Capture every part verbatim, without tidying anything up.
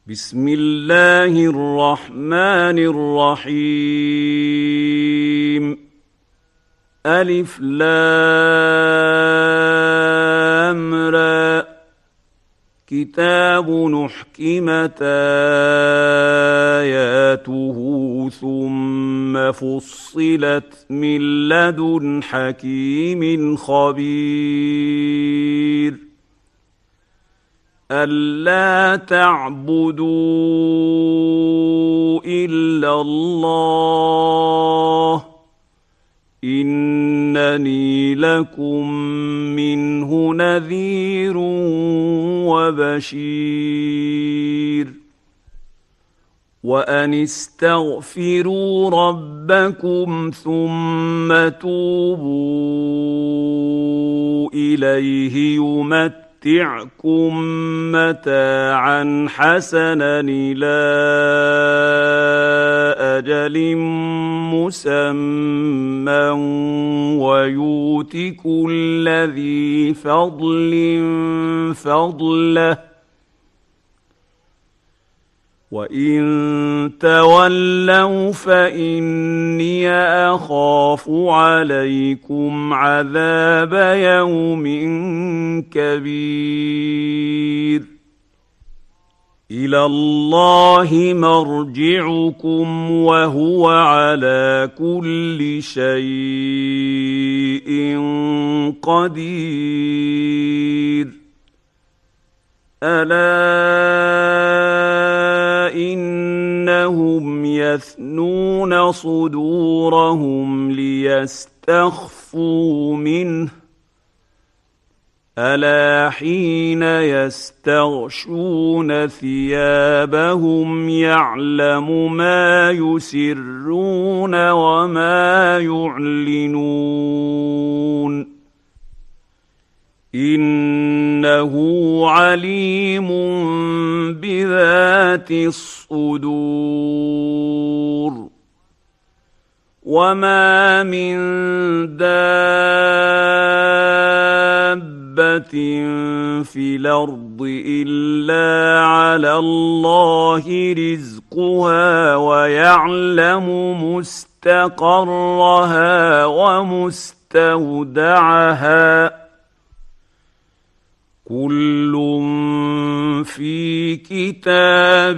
بسم الله الرحمن الرحيم. ألف لام را. كتاب نحكمت آياته ثم فصلت من لدن حكيم خبير. ألا تعبدوا إلا الله إنني لكم منه نذير وبشير. وأن استغفروا ربكم ثم توبوا إليه يمتعكم يمتعكم متاعا حسنا إلى أجل مسمى ويؤت كل ذي فضل فضله وإن تولوا فإني أخاف عليكم عذاب يوم كبير. إلى الله مرجعكم وهو على كل شيء قدير. ألا إنهم يثنون صدورهم ليستخفوا منه ألا حين يستغشون ثيابهم يعلم ما يسرون وما يعلنون إنه عليم بذات الصدور. وما من دابة في الأرض إلا على الله رزقها ويعلم مستقرها ومستودعها كل في كتاب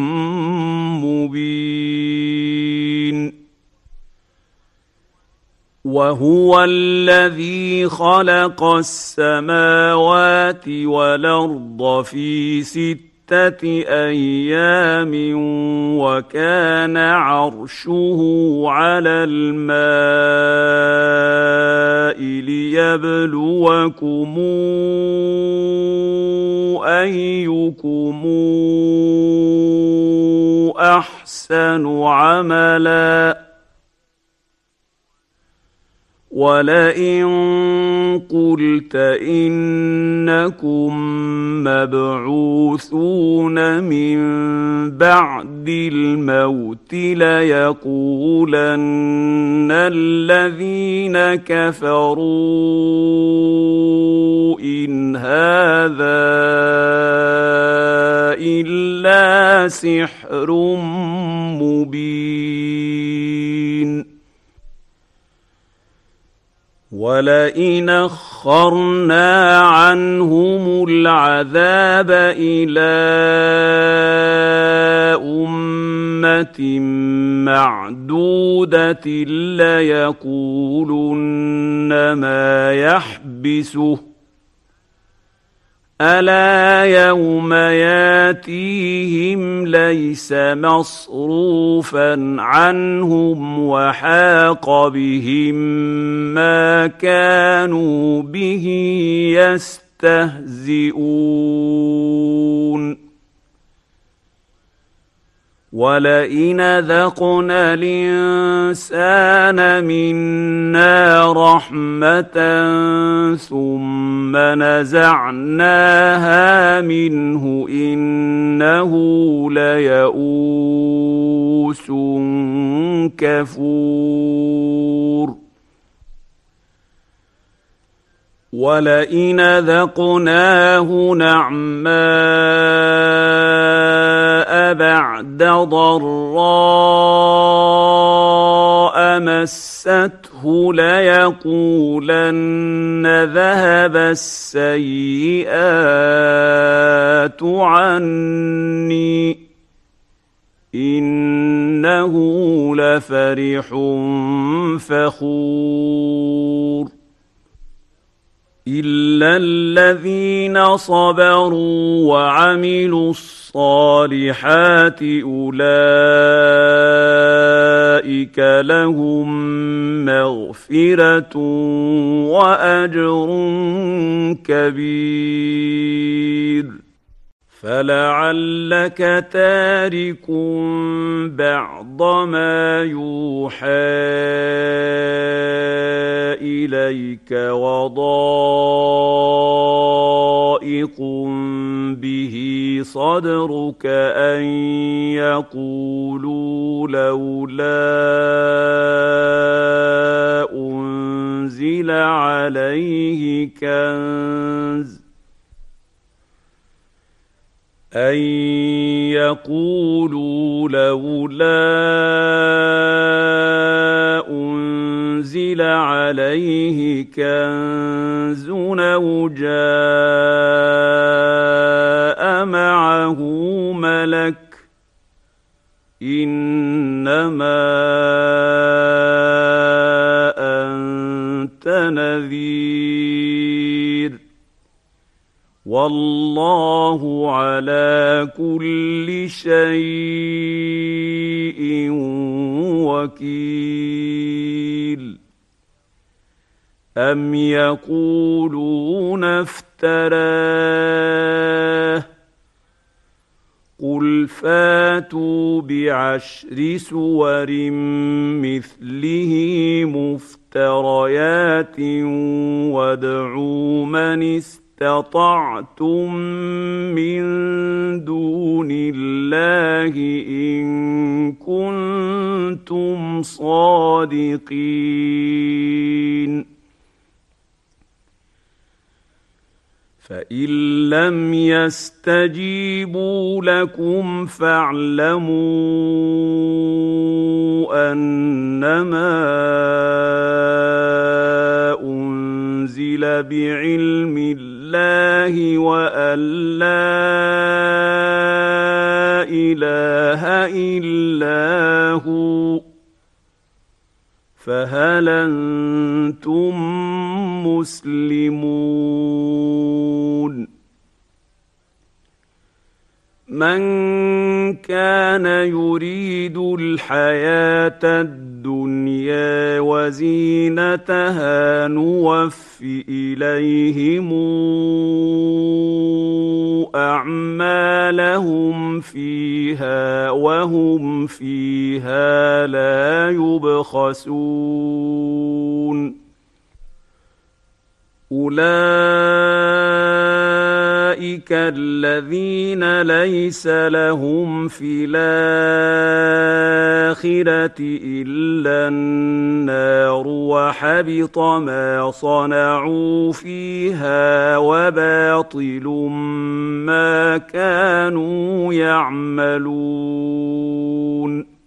مبين. وهو الذي خلق السماوات والأرض في ستة أيام وكان عرشه على الماء ليبلوكم أيكم أحسن عملا. ولئن قلت إنكم مبعوثون من بعد الموت ليقولن الذين كفروا إن هذا إلا سحر مبين. ولئن أخرنا عنهم العذاب إلى أمة معدودة ليقولن ما يحبسه ألا يوم ياتيهم ليس مصروفا عنهم وحاق بهم ما كانوا به يستهزئون. ولئن ذقنا الإنسان منا رحمة ثم نزعناها منه إنه ليئوس كفور. ولئن ذقناه نعماء بعد ضراء مسته ليقولن ذهب السيئات عني إنه لفرح فخور إلا الذين صبروا وعملوا الصالحات أولئك لهم مغفرة وأجر كبير فلعلك تارك بعض ما يوحى إليك وضائق به صدرك أن يقولوا لولا أنزل عليه كنز أن يقولوا لولا أنزل عليه كنز أو جاء معه ملك إنما أنت نذير والله على كل شيء وكيل أم يقولون افتراه قل فاتوا بعشر سور مثله مفتريات وادعوا من استطعتم من دون الله إن كنتم صادقين فإن لم يستجيبوا لكم فاعلموا أنما أنزل بعلم الله وأن لا إله إلا هو فهل أنتم مسلمون من كان يريد الحياة الدنيا وزينتها نوف إليهم أعمالهم فيها وهم فيها لا يبخسون أولئك الذين ليس لهم في الآخرة إلا النار وحبط ما صنعوا فيها وباطل ما كانوا يعملون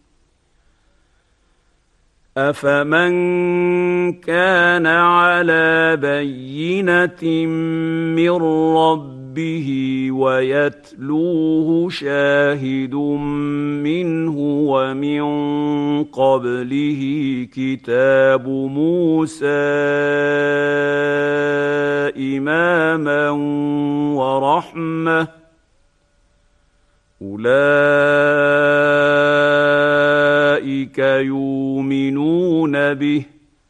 أفمن كان على بينة من ربه ويتلوه شاهد منه ومن قبله كتاب موسى إماما ورحمة أولئك يؤمنون به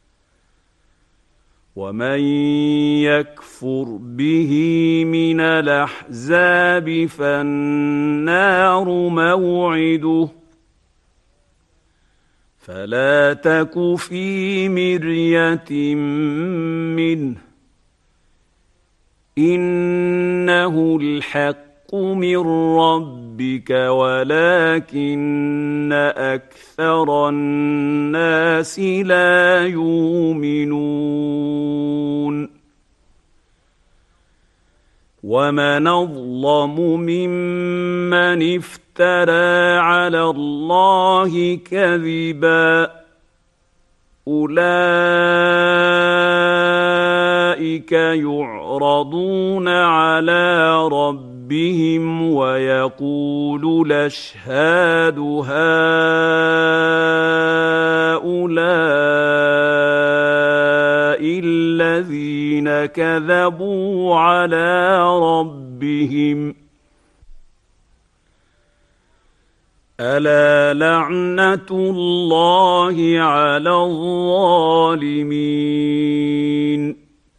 ومن يكفر به من الأحزاب فالنار موعده فلا تك في مرية منه إنه الحق من ربك ولكن أكثر الناس لا يؤمنون ومن أظلم ممن افترى على الله كذبا أولئك يعرضون على ربهم ويقول الأشهاد هؤلاء الذين كذبوا على ربهم ألا لعنة الله على الظالمين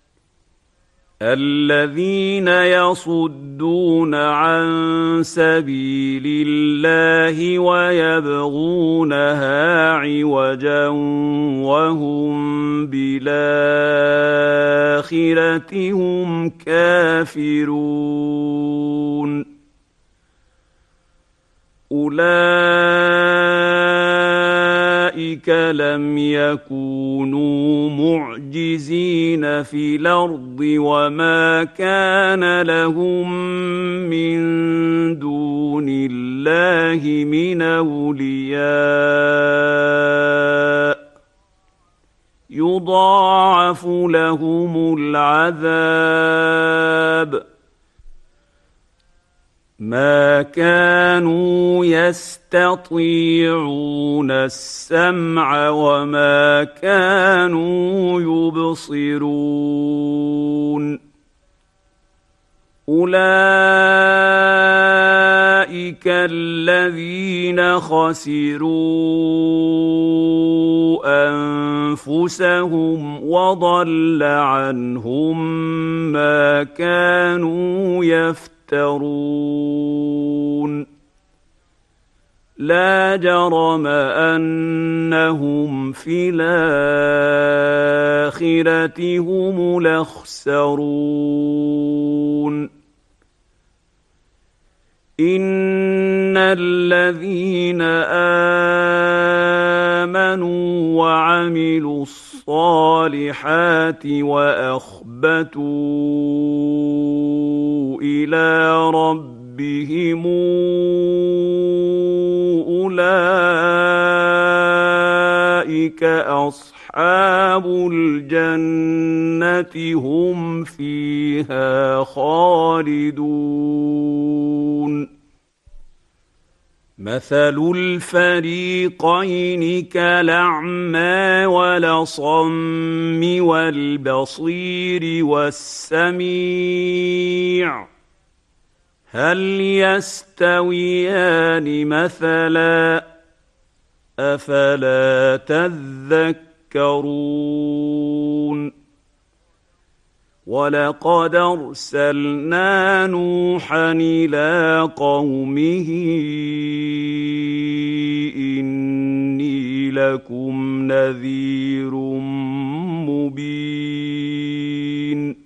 الذين يصدون عن سبيل الله ويبغونها عوجا وهم بالآخرة هم كافرون أولئك لم يكونوا معجزين في الأرض وما كان لهم من دون الله من أولياء يضاعف لهم العذاب ما كانوا يستطيعون السمع وما كانوا يبصرون أولئك الذين خسروا أنفسهم وضل عنهم ما كانوا يفترون يفترون لا جرم أنهم في الآخرة هم الأخسرون إن الذين آمنوا وعملوا الصالحات وأخبتوا إلى ربهم أولئك أصحاب الجنة هم فيها خالدون مثل الفريقين كالأعمى والأصم والبصير والسميع هل يستويان مثلا أفلا تذكرون ولقد أرسلنا نوحا إلى قومه إني لكم نذير مبين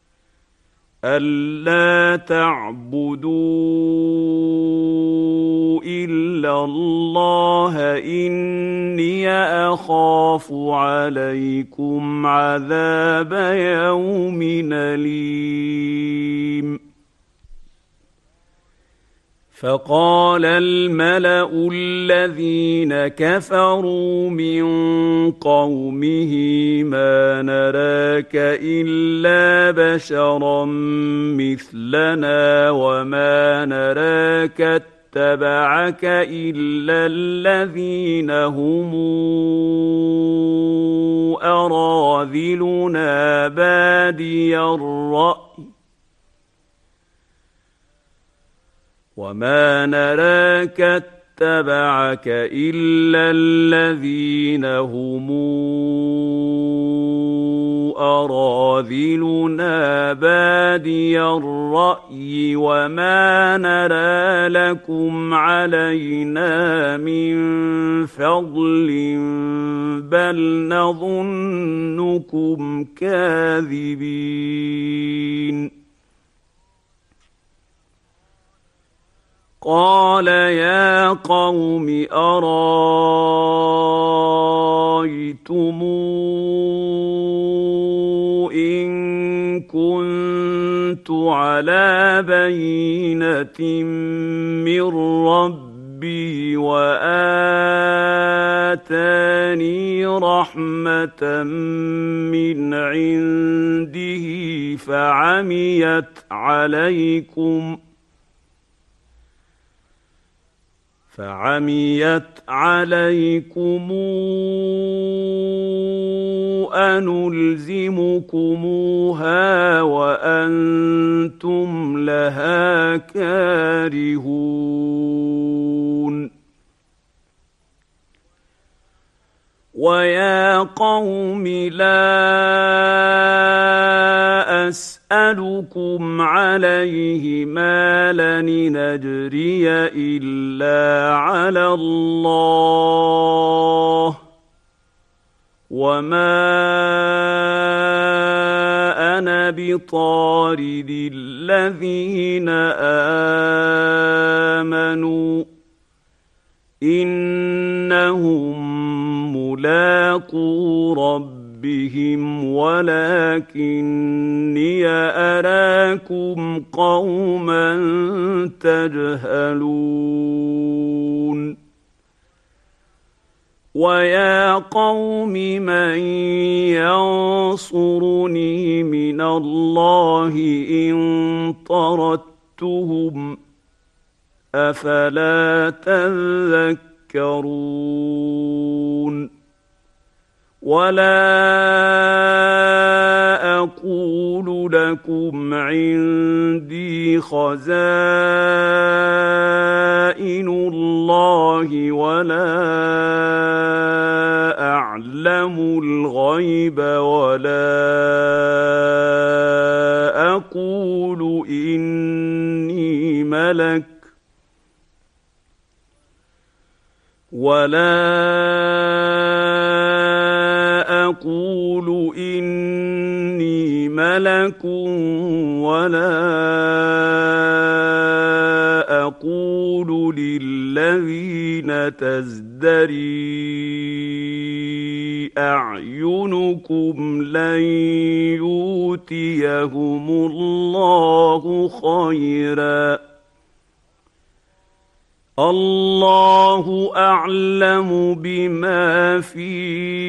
ألا تعبدوا إلا الله إني أخاف عليكم عذاب يوم أليم فقال الملأ الذين كفروا من قومه ما نراك إلا بشرا مثلنا وما نراك اتبعك إلا الذين هم أراذلنا بادي الرأي وما نراك اتبعك إلا الذين هم أراذلنا بادي الرأي وما نرى لكم علينا من فضل بل نظنكم كاذبين قال يا قوم أرايتم إن كنت على بينة من ربي وآتاني رحمة من عنده فعميت عليكم فعميت عليكم أنلزمكموها وأنتم لها كارهون ويا قوم لا أسألكم عليه مالا إن أجري إلا على الله وما أنا بطارد الذين آمنوا إنهم ملاقو ربهم ولكني أراكم قوما تجهلون ويا قوم من ينصرني من الله إن طردتهم أفلا تذكرون ولا أقول لكم عندي خزائن الله ولا أعلم الغيب ولا أقول إني ملك ولا أقول إني ملك ولا أقول للذين تزدري أعينكم لن يؤتيهم الله خيرا الله أعلم بما في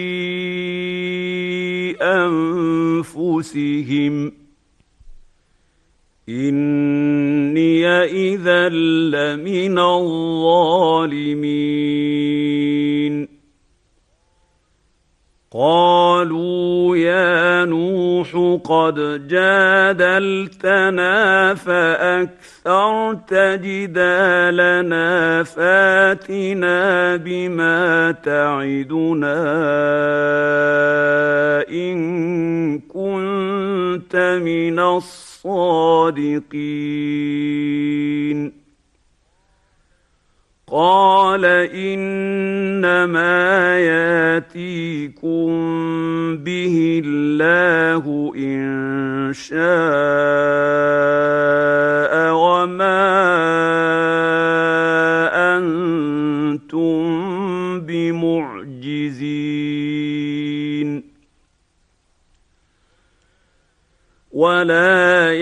أنفسهم إني إذا لمن الظالمين قالوا يا نوح قد جادلتنا فأكثرت جدالنا فاتنا بما تعدنا إن كنت من الصادقين قال إنما ياتيكم به الله إن شاء وما أنتم بمعجزين ولا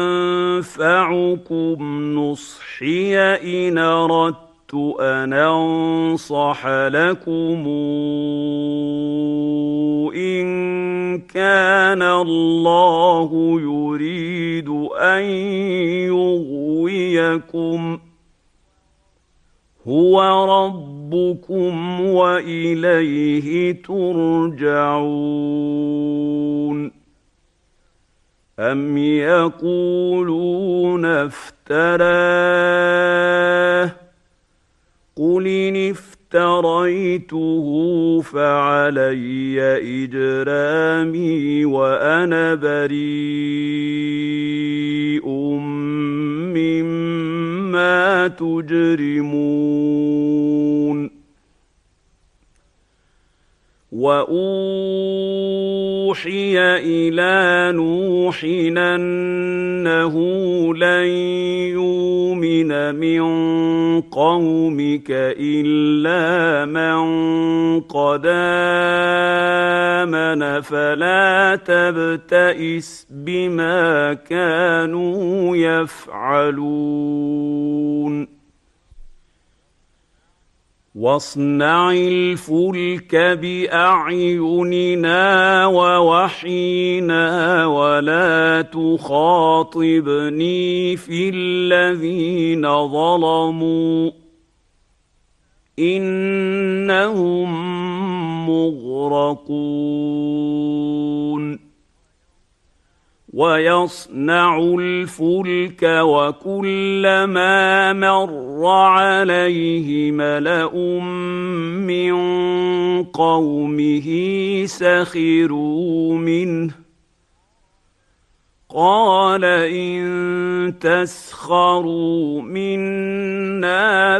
ينفعكم نصحي إن أردت أن أنصح لكم إن كان الله يريد أن يغويكم هو ربكم وإليه ترجعون أم يقولون افتراه قل إن افتريته فعلي إجرامي وأنا بريء مما تجرمون وأوحي إلى نوح أنه لن يؤمن من قومك إلا من قد آمن فلا تبتئس بما كانوا يفعلون واصنع الفلك بأعيننا ووحينا ولا تخاطبني في الذين ظلموا إنهم مغرقون ويصنع الفلك وكلما مر عليه ملأ من قومه سخروا منه قال إن تسخروا منا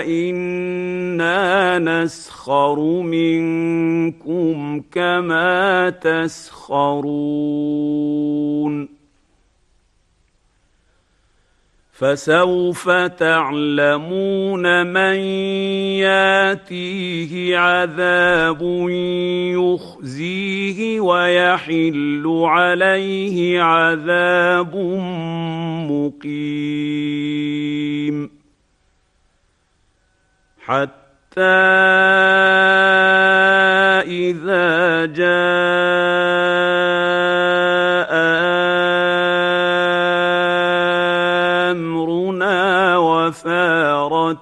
فإنا نسخر منكم كما تسخرون فسوف تعلمون من ياتيه عذاب يخزيه ويحل عليه عذاب مقيم حتى إذا جاء وفارت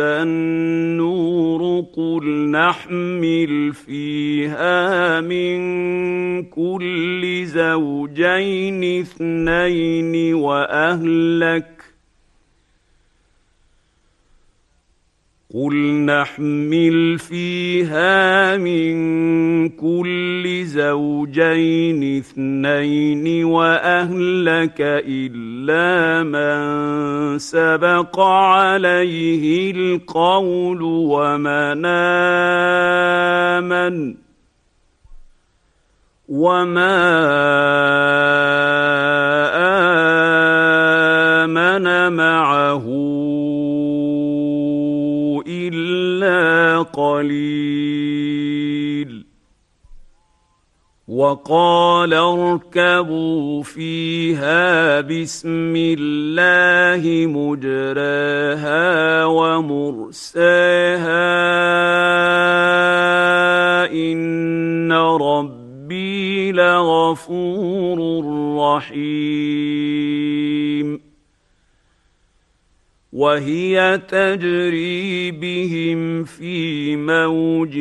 النور قل نحمل فيها من كل زوجين اثنين وأهلك قل نحمل فيها من كل زوجين اثنين وأهلك إلا من سبق عليه القول ومن آمن وما آمن معه إلا قليل وقال اركبوا فيها بسم الله مجراها ومرساها إن ربي لغفور رحيم وهي تجري بهم في موج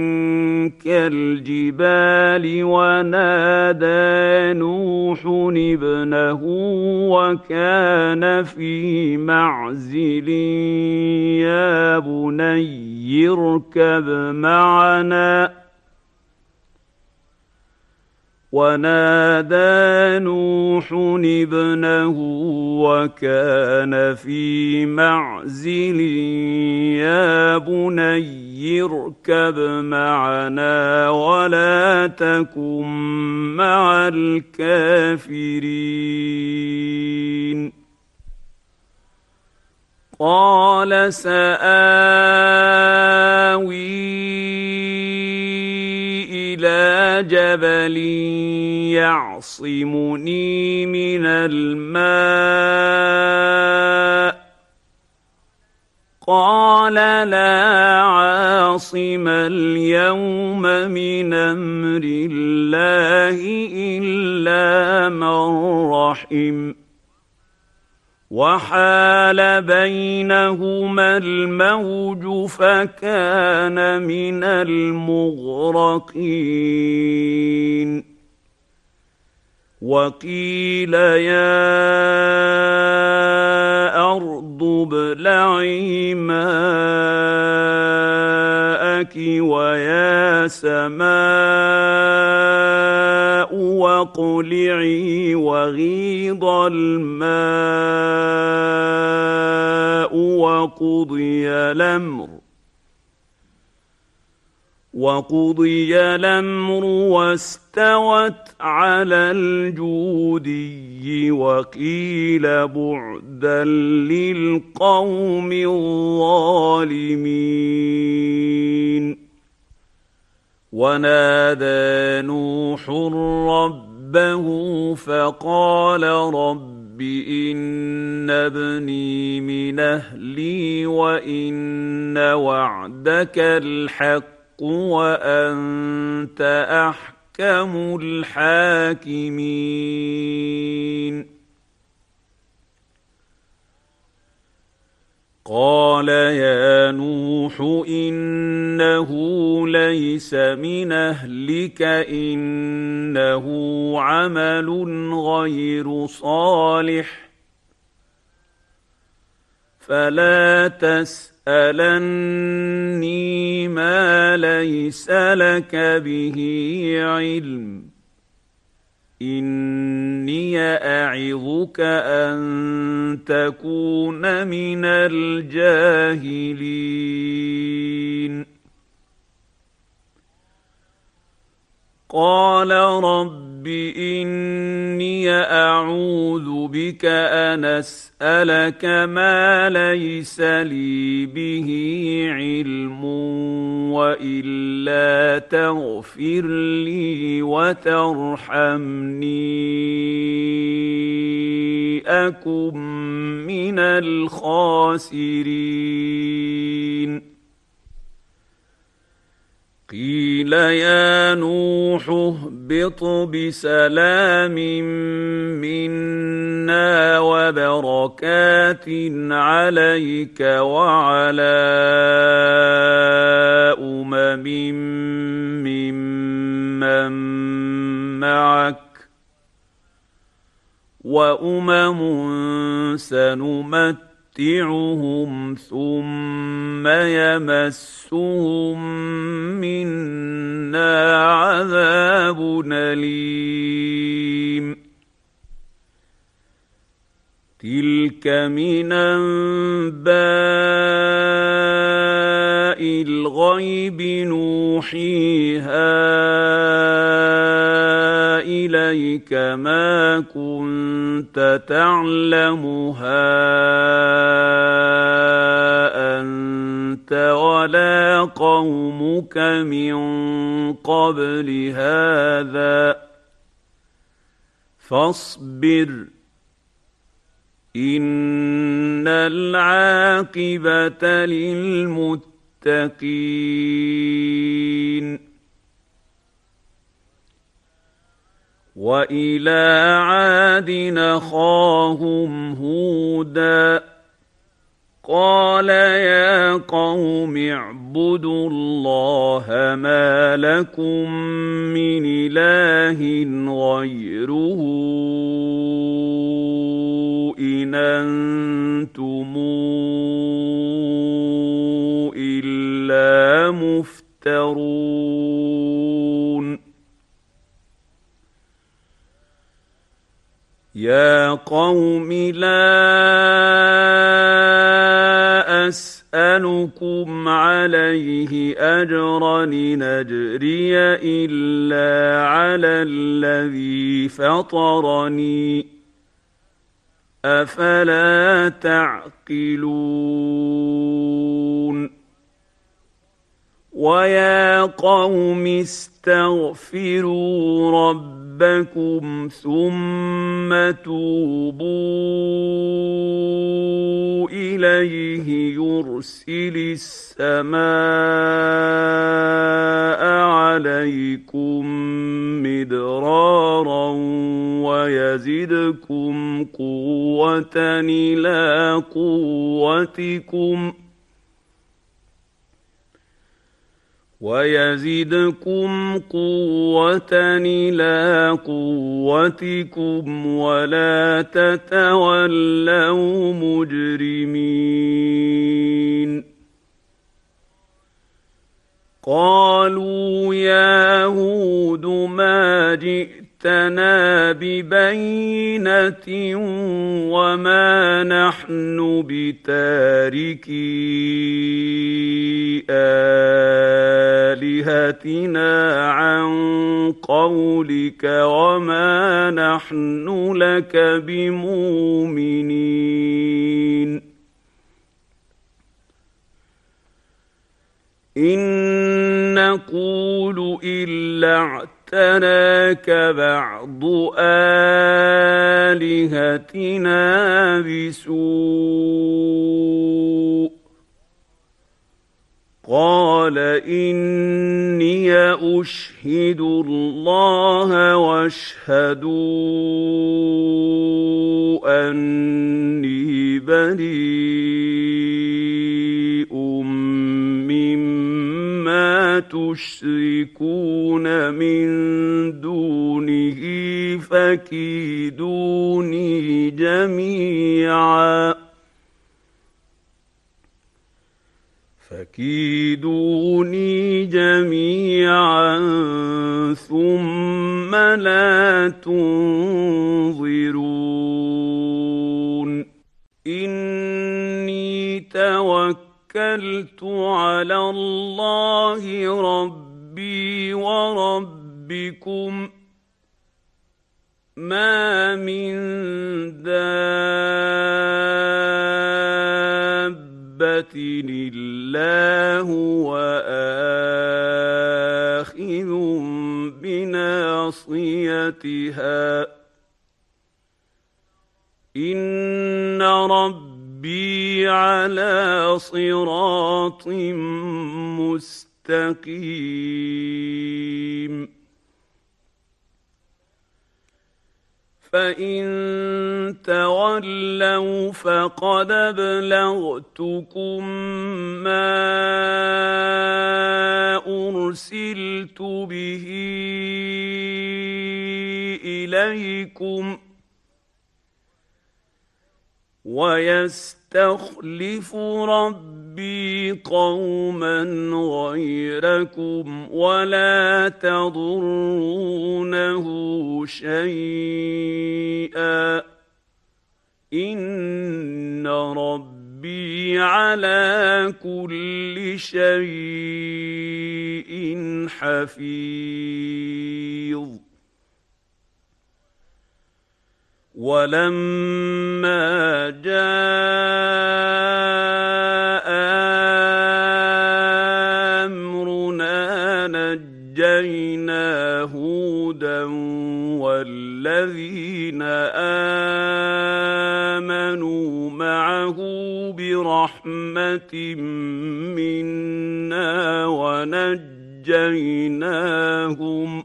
كالجبال ونادى نوح ابنه وكان في معزل يا بني اركب معنا ونادى نوح ابنه وكان في معزل يا بني اركب معنا ولا تكن مع الكافرين قال سآوي إلى جبل يعصمني من الماء قال لا عاصم اليوم من أمر الله إلا من رحم وحال بينهما الموج فكان من المغرقين وقيل يا أرض ابلعي ماءك ويا سماء واقلعي وغيض الماء وقضي الأمر وقضي الأمر واستوت على الجودي وقيل بعدا للقوم الظالمين. ونادى نوح ربه فقال رب إن ابني من أهلي وإن وعدك الحق وأنت أحكم الحاكمين. قال يا نوح إنه ليس من أهلك إنه عمل غير صالح فلا تسألني ما ليس لك به علم إني أعظك أن تكون من الجاهلين. قال رب إني أعوذ بك أن أسألك ما ليس لي به علم وإلا تغفر لي وترحمني أكن من الخاسرين. قيل يا نوح اهبط بسلام منا وبركات عليك وعلى أمم ممن معك وأمم سنمتعهم ثم يمسهم منا عذاب أليم. تلك من أنباء الغيب نوحيها إليك ما كنت تعلمها أنت ولا قومك من قبل هذا فاصبر إن العاقبة للمتقين. وإلى عاد أخاهم هودا قال يا قوم اعبدوا الله ما لكم من إله غيره إن أنتم إلا مفترون. يا قوم لا أسألكم عليه أجرا إن أجري إلا على الذي فطرني أفلا تعقلون. ويا قوم استغفروا ربكم ثم توبوا إليه يرسل السماء عليكم مدرارا ويزدكم قوة إلى قوتكم ويزدكم قوة إلى قوتكم ولا تتولوا مجرمين. قالوا يا هود ما جئتنا ببينة وما نحن بتاركي آلهتنا عن قولك وما نحن لك بمؤمنين إن نقول إلا اعتراك بعض آلهتنا بسوء قال إني أشهد الله واشهدوا أني بريء مما تشركون من دونه فكيدوني جميعا فكيدوني جميعا ثم لا تنظرون إني توكلت على الله ربي وربكم ما من دابة إلا هو آخذ بناصيتها إن ربي على صراط مستقيم فإن تولوا فقد أبلغتكم ما أرسلت به إليكم ويستخلف ربي قوما غيركم ولا تضرونه شيئا إن ربي على كل شيء حفيظ ولما جاء أمرنا نجينا هودا والذين آمنوا معه برحمة منا ونجيناهم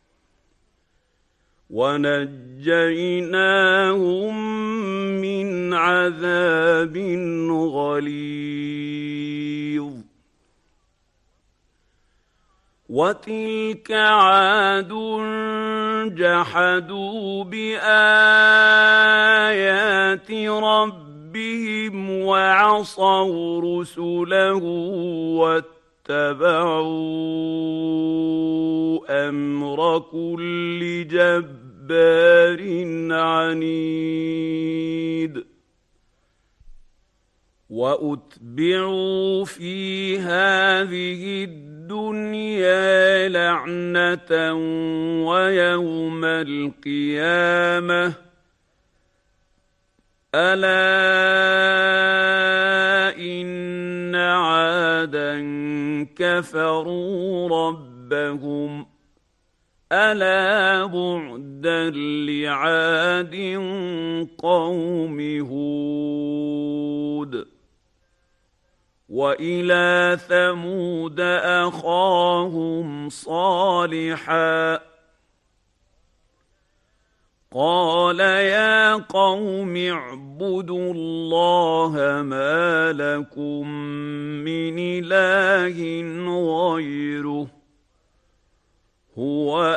ونجيناهم من عذاب غليظ وتلك عاد جحدوا بآيات ربهم وعصوا رسله واتبعوا أمر كل جبار عنيد وأتبعوا في هذه الدنيا لعنة ويوم القيامة ألا إن عادا كفروا ربهم ألا بعدا لعاد قوم هود وإلى ثمود أخاهم صالحا قال يا قوم اعبدوا الله ما لكم من إله غيره هو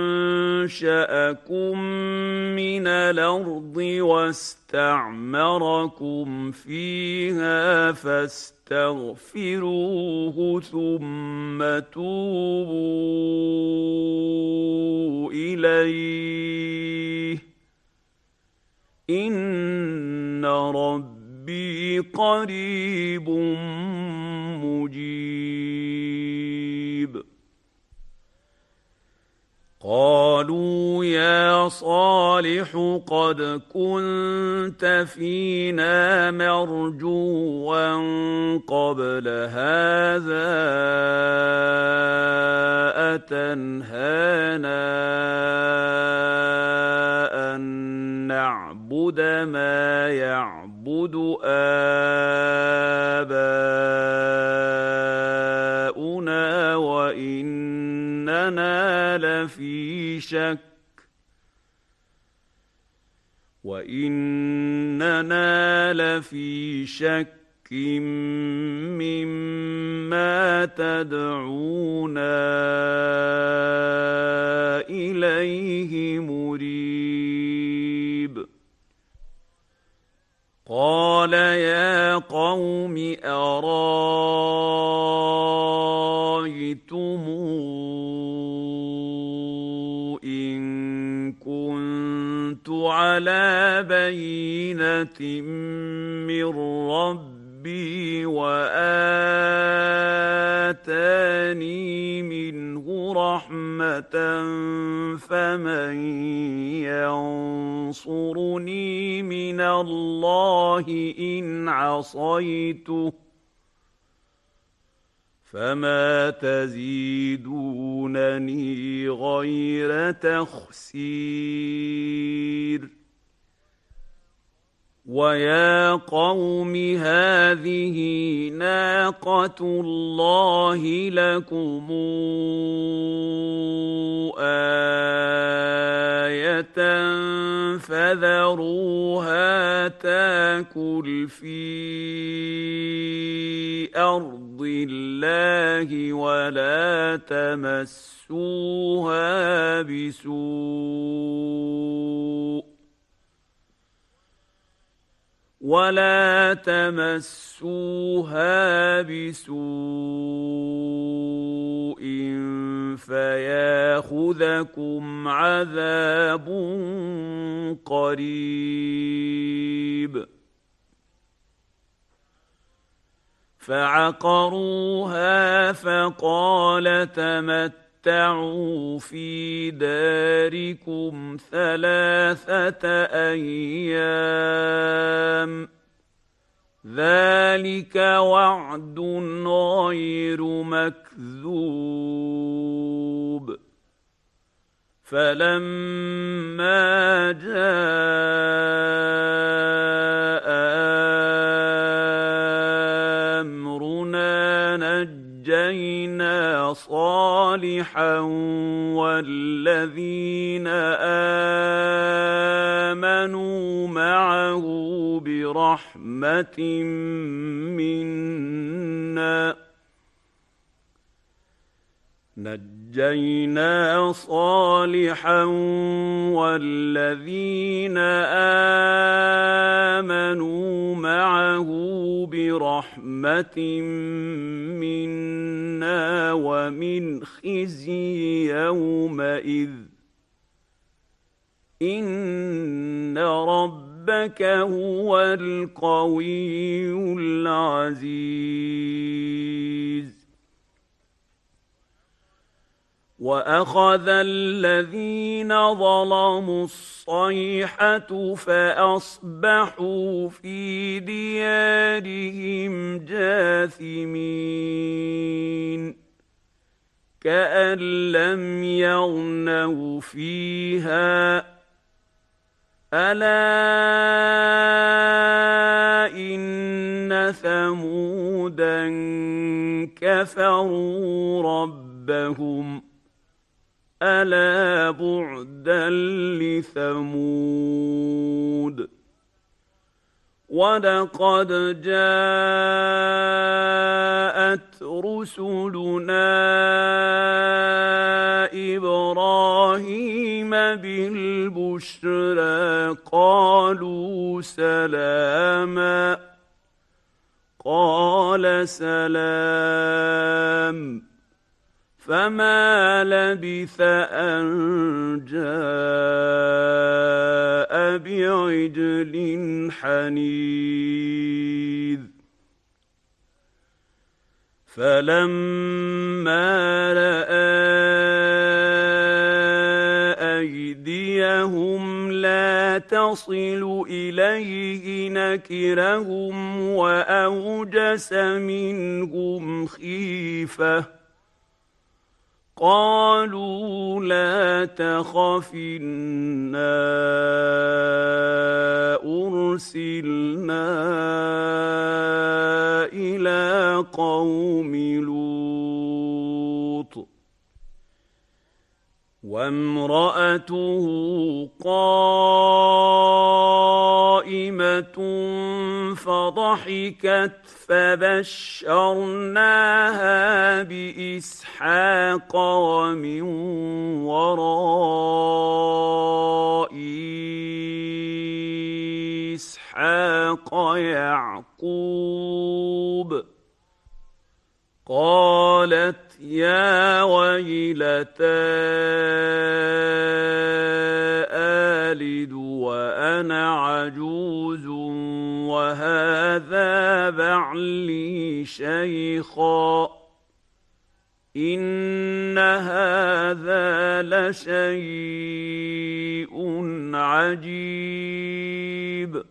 أنشأكم من الأرض واستعمركم فيها فاستغفروه ثم توبوا إليه إن ربي قريب مجيب صالح قد كنت فينا مرجوا قبل هذا أتنهانا أن نعبد ما يعبد آباؤنا وإننا لفي شك وإننا لفي شك مما تدعونا إليه مريب. قال يا قوم أرايتم إن كنت على بينة من ربي وآتاني منه رحمة فمن ينصرني من الله إن عصيته فما تزيدونني غير تخسير. ويا قوم هذه ناقة الله لكم آية فذروها تاكل في أرض الله ولا تمسوها بسوء ولا تمسوها بسوء فياخذكم عذاب قريب. فعقروها فقال تمتعوا في داركم ثلاثة أيام ذلك وعد غير مكذوب. فلما جاء أمرنا نجينا صالحا والذين آمنوا معه برحمة منا نجينا صالحا والذين آمنوا معه برحمة منا ومن خزي يومئذ إن ربك هو القوي العزيز. وأخذ الذين ظلموا الصيحة فأصبحوا في ديارهم جاثمين كأن لم يغنوا فيها ألا إن ثمودا كفروا ربهم ألا بعدا لثمود. ولقد جاءت رسلنا إبراهيم بالبشرى قالوا سلاما قال سلام فما لبث أن جاء بعجل حنيذ. فلما رأى أيديهم ألا تصل إليه نكرهم وأوجس منهم خيفة قالوا لا تخف إنا أرسلنا إلى قوم لوط وامرأته قائمة فضحكت فبشرناها بإسحاق ومن وراء إسحاق يعقوب قالت يا ويلتى آلد وأنا عجوز وهذا بعلي شيخا إن هذا لشيء عجيب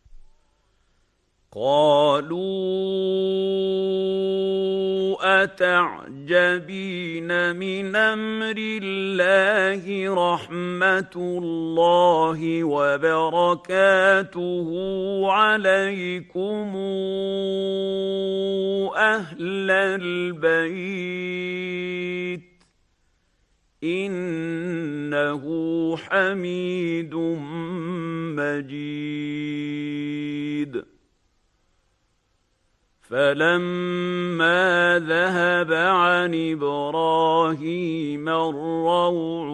قالوا أتعجبين من أمر الله رحمة الله وبركاته عليكم أهل البيت إنه حميد مجيد فلما ذهب عن إبراهيم الروع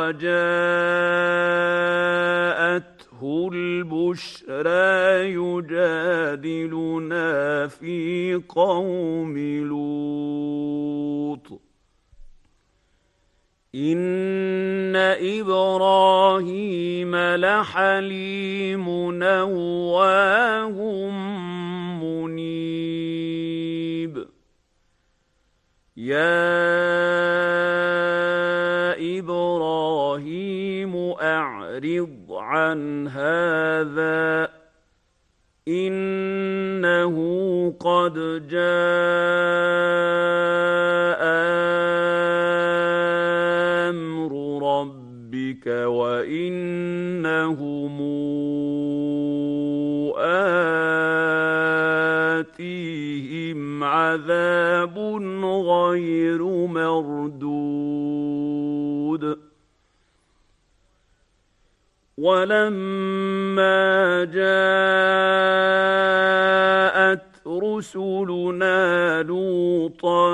وجاءته البشرى يجادلنا في قوم لوط إن إبراهيم لحليم أواه منيب يا إبراهيم أعرض عن هذا إنه قد جاء أمر ربك وإنهم آتيهم عذاب غير مردود ولما جاءت رسلنا لوطا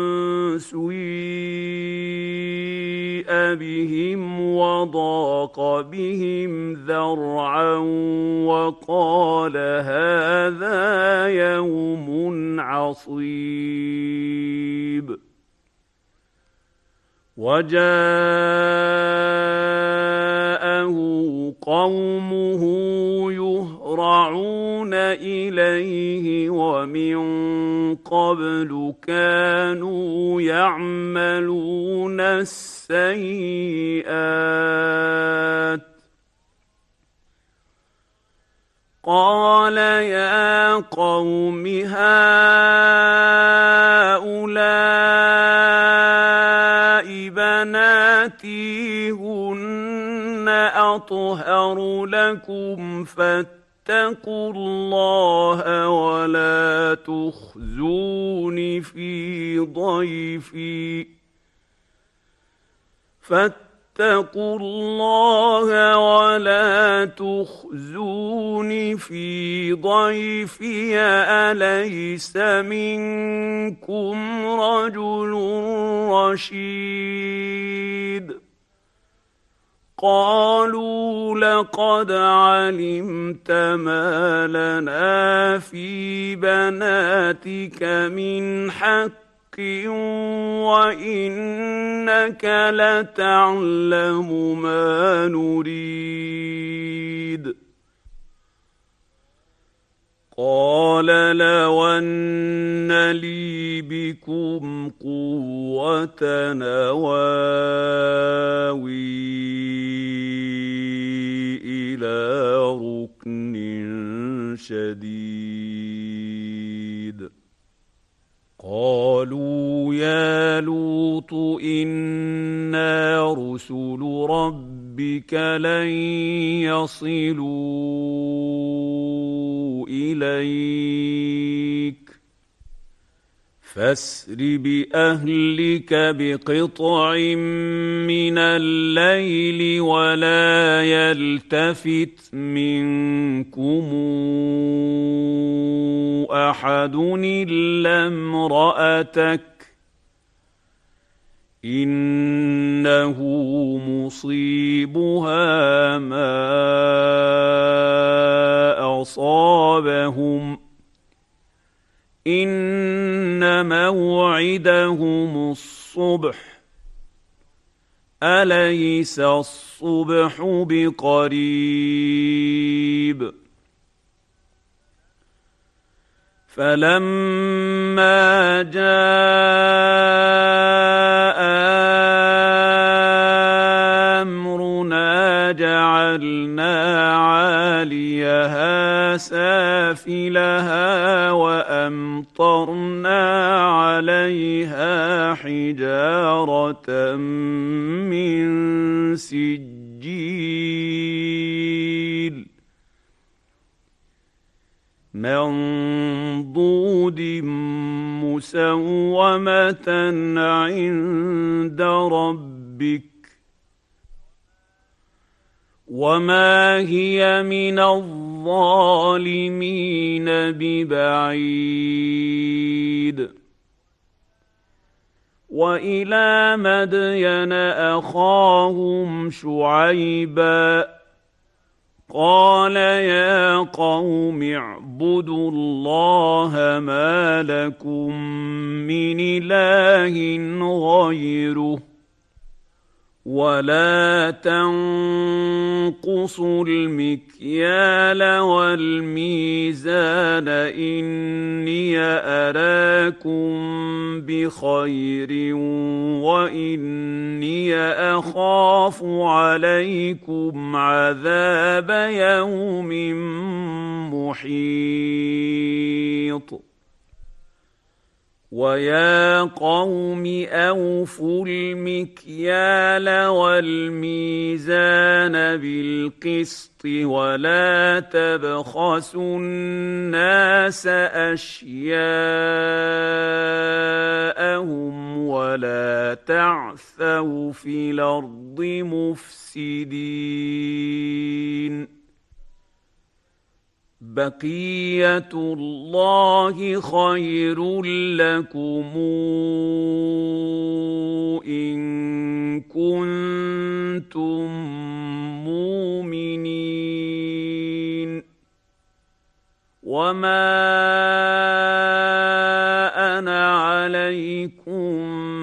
سيء بهم وضاق بهم ذرعا وقال هذا يوم عصيب وجاءه قومه يهرعون إليه ومن قبل كانوا يعملون السيئات قال يا قوم هؤلاء بناتي هن أطهر لكم فاتقوا الله ولا تخزون في ضيفي فاتقوا الله ولا تخزون في ضيفي أليس منكم رجل رشيد قالوا لقد علمت ما لنا في بناتك من حق وإنك لتعلم ما نريد قال لو أن لي بكم قوة نواوي إلى ركن شديد قالوا يا لوط إنا رسل ربك لن يصلوا إليك فاسر بأهلك بقطع من الليل ولا يلتفت منكم أحد إلا امرأتك إنه مصيبها ما أصابهم إن موعدهم الصبح أليس الصبح بقريب فلما جاء أمرنا جعلنا عاليها سافلها وأمطرنا عليها حجارة من سجيل منضود مسومة عند ربك وما هي من الظالمين ببعيد وإلى مدين أخاهم شعيبا قال يا قوم اعبدوا الله ما لكم من إله غيره ولا تنقصوا المكيال والميزان إني أراكم بخير وإني أخاف عليكم عذاب يوم محيط ويا قوم أوفوا المكيال والميزان بالقسط ولا تبخسوا الناس أشياءهم ولا تعثوا في الأرض مفسدين بقية الله خير لكم إن كنتم مؤمنين وما أنا عليكم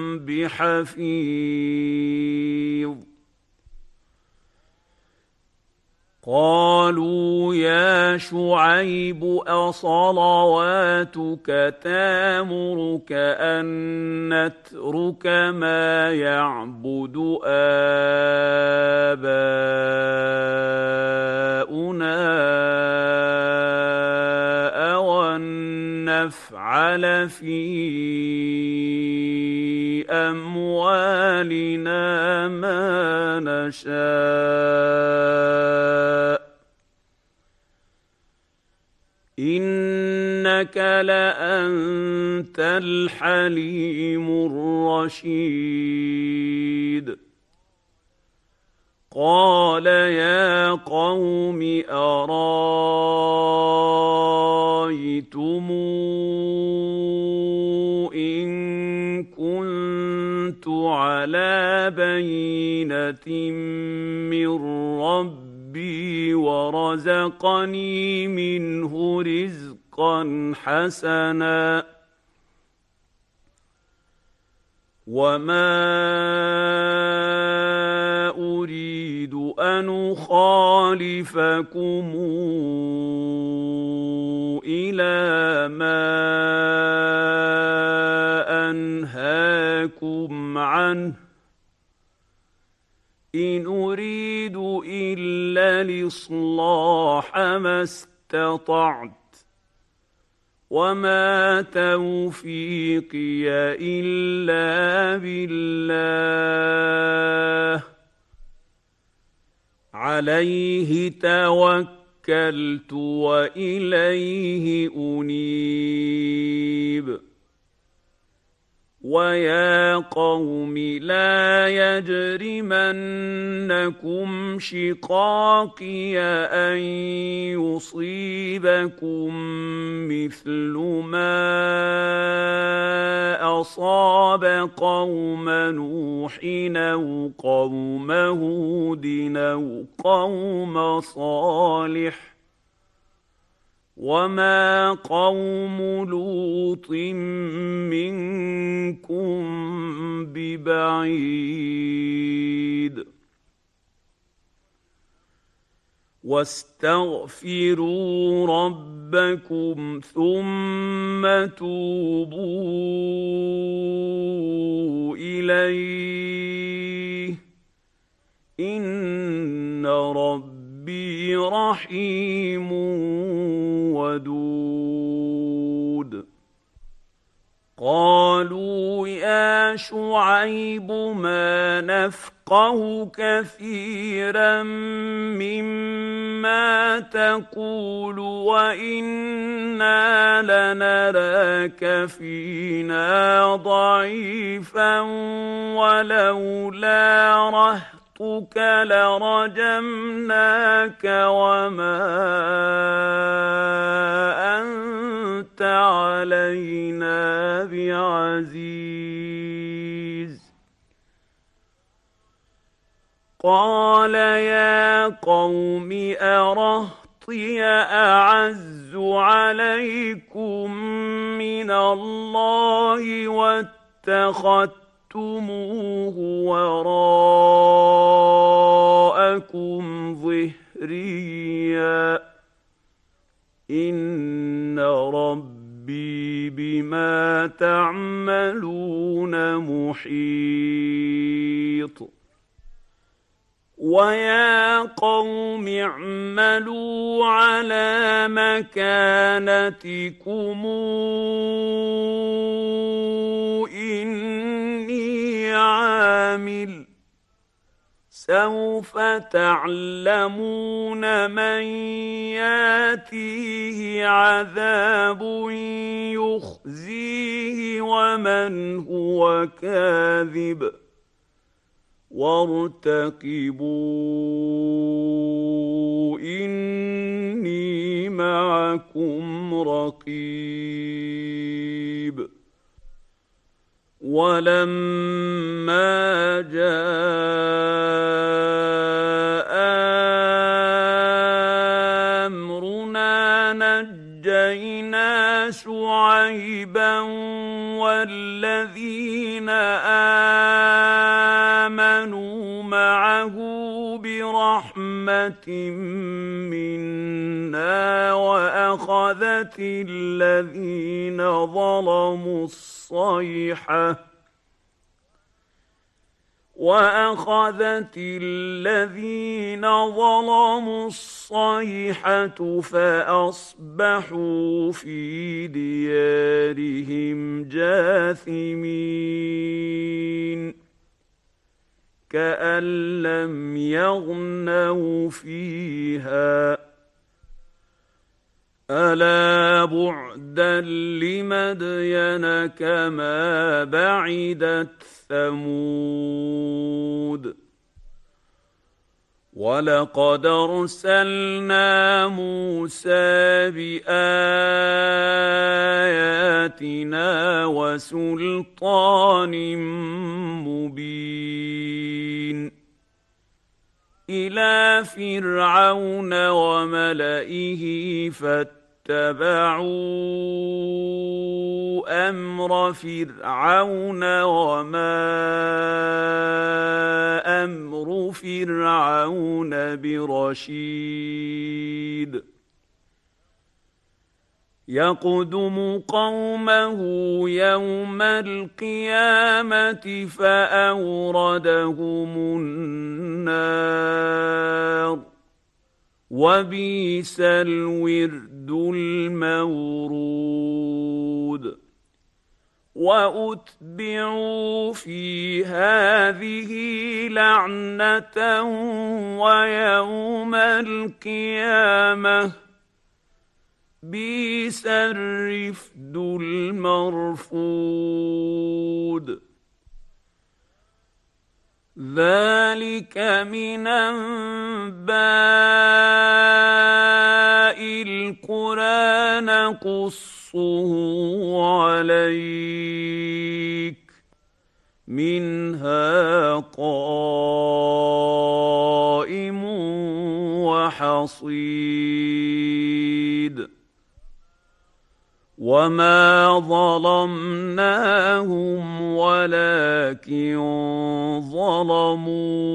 بحفيظ قالوا يا شعيب أصلواتك تامرك أن نترك ما يعبد آباؤنا أو أن نفعل في أموالنا ما نشاء إنك لأنت الحليم الرشيد قال يا قوم أرايتم إن كنت على بينة من ربي ورزقني منه رزقا حسنا وما أريد أن أخالفكم إلى ما أنهاكم عنه إن أريد إلا الإصلاح ما استطعت وما توفيقي إلا بالله عليه توكلت وإليه أنيب ويا قوم لا يجرمنكم شقاقي أن يصيبكم مثل ما أصاب قوم نوح أو قوم هود أو قوم صالح وما قوم لوط منكم ببعيد واستغفروا ربكم ثم توبوا إليه إن ربي رحيم ودود قالوا يا شعيب ما نفقه كثيرا مما تقول وإنا لنراك فينا ضعيفا ولولا رهطك لرجمناك وما أنت علينا بعزيز قال يا قوم أرهطي أعز عليكم من الله واتخذتموه وراءكم ظهريا إن ربي بما تعملون محيط ويا قوم اعملوا على مكانتكم إني عامل سوف تعلمون من ياتيه عذاب يخزيه ومن هو كاذب وارتقبوا إني معكم رقيب ولما جاء أمرنا نجينا شعيبا والذين آمنوا معه برحمة منا وأخذت الذين ظلموا الصيحة وأخذت الذين ظلموا الصيحة فأصبحوا في ديارهم جاثمين كأن لم يغنوا فيها ألا بعدا لمدين كما بعدت ثمود ولقد أرسلنا موسى بآياتنا وسلطان مبين إلى فرعون وملئه فاتبعوا أمر فرعون وما أمر فرعون برشيد يقدم قومه يوم القيامة فأوردهم النار وبئس الورد المورود وأتبعوا في هذه لعنة ويوم القيامة بئس الرفد المرفود ذلك من أنباء القرى نقصه عليك منها قائم وحصيد وما ظلمناهم ولكن ظلموا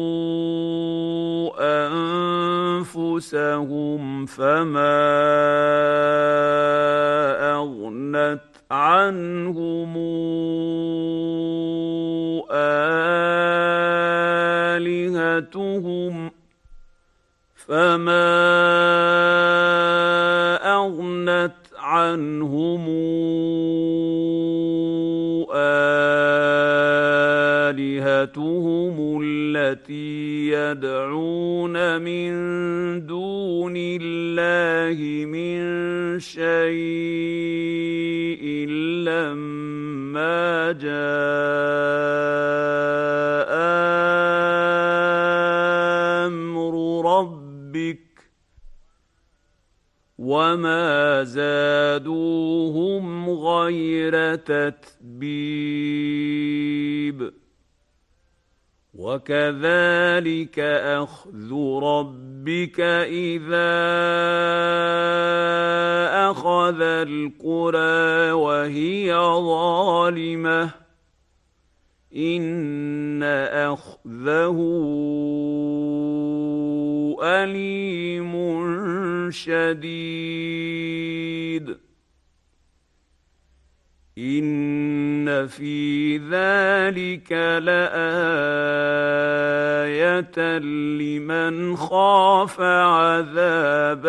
أنفسهم فما أغنت عنهم آلهتهم فما أغنت عنهم آلهتهم التي يدعون من دون الله من شيء لما جاء أمر ربك وما زادوهم غير تتبيب وكذلك أخذ ربك إذا أخذ القرى وهي ظالمة إن أخذه أليم شديد إن في ذلك لآية لمن خاف عذاب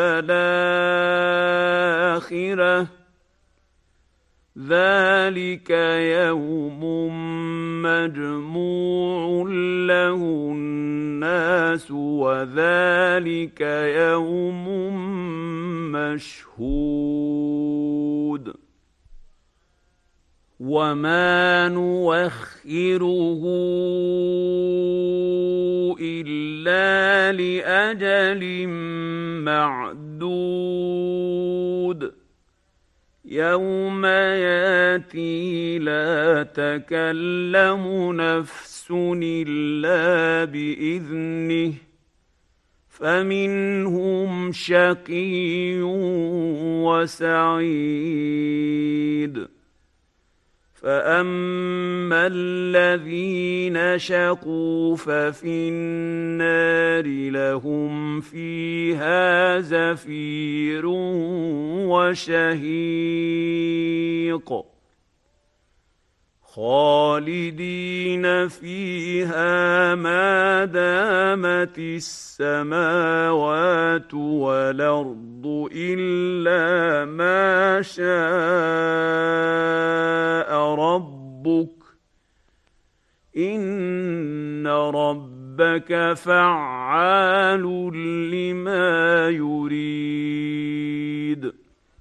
الآخرة ذلك يوم مجموع له الناس وذلك يوم مشهود وما نوخره إلا لأجل معدود يوم ياتي لا تكلم نفس إلا بإذنه فمنهم شقي وسعيد فأما الذين شقوا ففي النار لهم فيها زفير وشهيق خالدين فيها ما دامت السماوات والأرض إلا ما شاء ربك إن ربك فعال لما يريد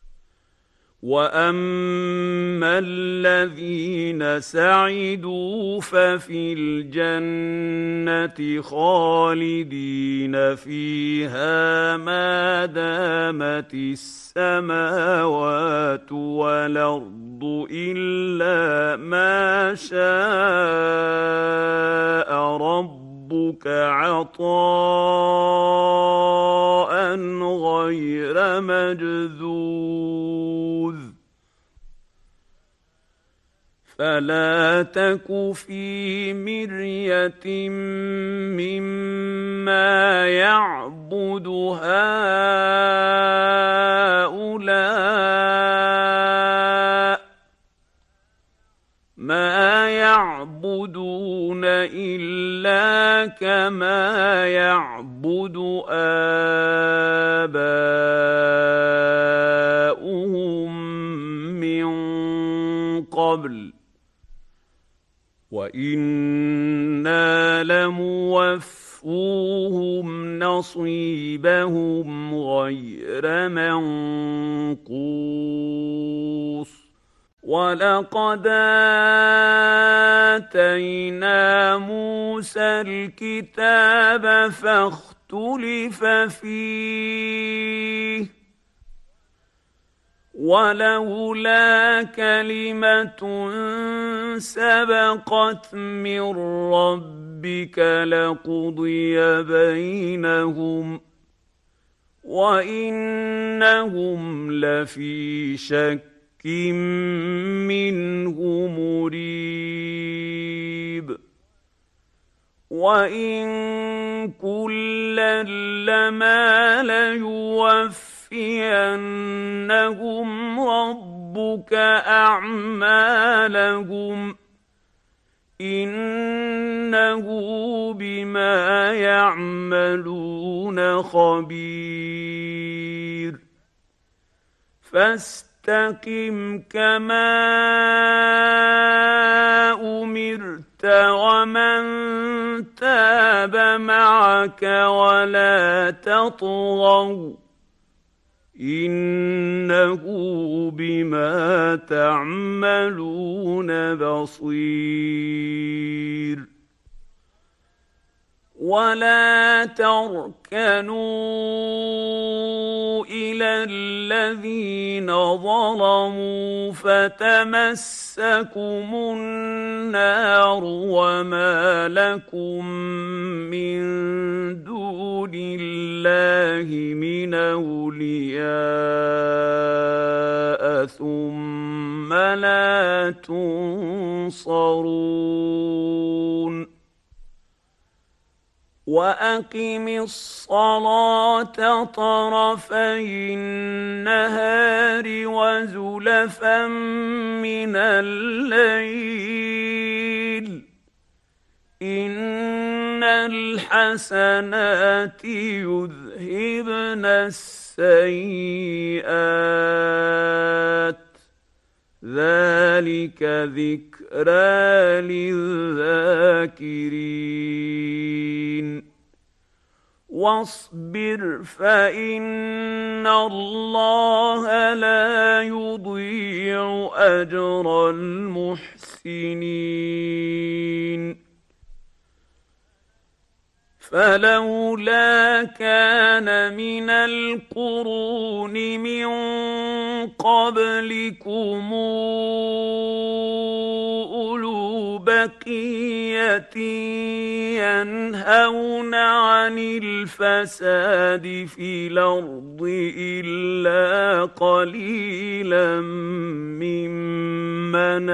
وأما الذين سعدوا ففي الجنة خالدين فيها ما دامت السماوات والأرض إلا ما شاء ربك عطاء غير مجذوذ فلا تك في مرية مما يعبد هؤلاء ما يعبدون إلا كما يعبد آباؤهم من قبل وإنا لموفوهم نصيبهم غير منقوص ولقد آتينا موسى الكتاب فاختلف فيه ولولا كلمة سبقت من ربك لقضي بينهم وإنهم لفي شك منه مريب وإن كلا لما ليوفينهم ربك أعمالهم إنه بما يعملون خبير فاستقم كما أمرت ومن تاب معك ولا تطغوا إنه بما تعملون بصير ولا تركنوا إلى الذين ظلموا فتمسكم النار وما لكم من دون الله من أولياء ثم لا تنصرون وأقم الصلاة طرفي النهار وزلفا من الليل إن الحسنات يذهبن السيئات ذلك ذكرى للذاكرين واصبر فإن الله لا يضيع أجر المحسنين فلولا كان من القرون من قبلكم أولو بقية ينهون عن الفساد في الأرض إلا قليلا ممن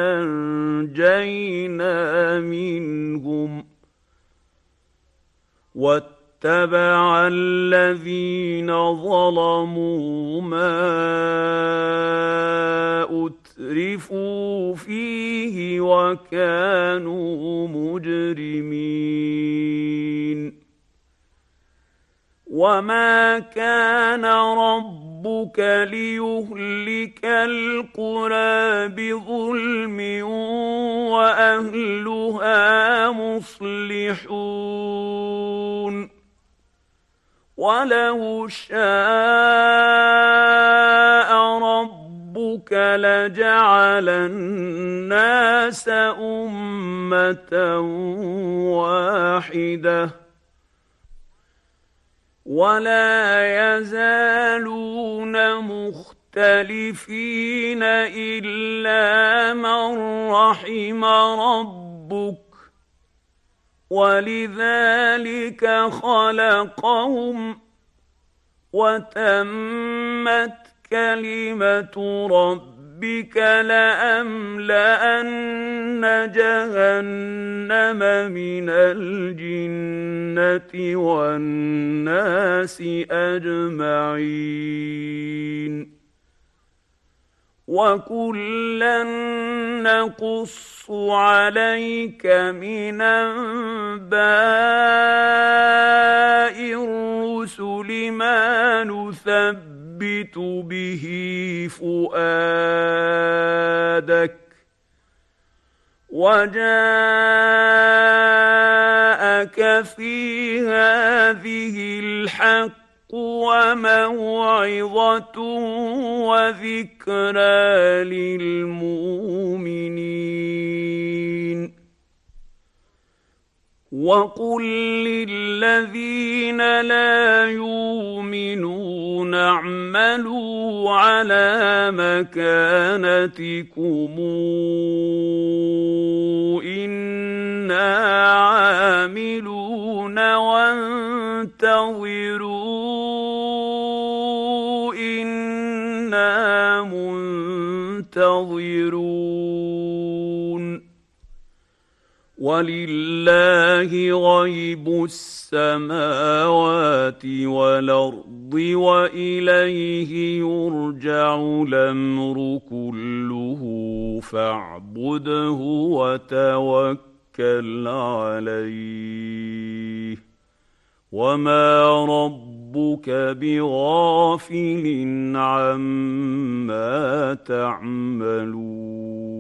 أنجينا منهم واتبع الذين ظلموا ما أترفوا فيه وكانوا مجرمين وما كان ربك ليهلك القرى بظلم وأهلها مصلحون ولو شاء ربك لجعل الناس أمة واحدة ولا يزالون مختلفين إلا من رحم ربك ولذلك خلقهم وتمت كلمة ربك ربك لأملأن جهنم من الجنة والناس أجمعين وكلا نقص عليك من أنباء الرسل ما نثبت به فؤادك وجاءك في هذه الحق وموعظة وذكرى للمؤمنين وقل للذين لا يؤمنون اعملوا على مكانتكم إنا عاملون وانتظروا إنا منتظرون ولله غيب السماوات والأرض وإليه يرجع الأمر كله فاعبده وتوكل عليه وما ربك بغافل عما تعملون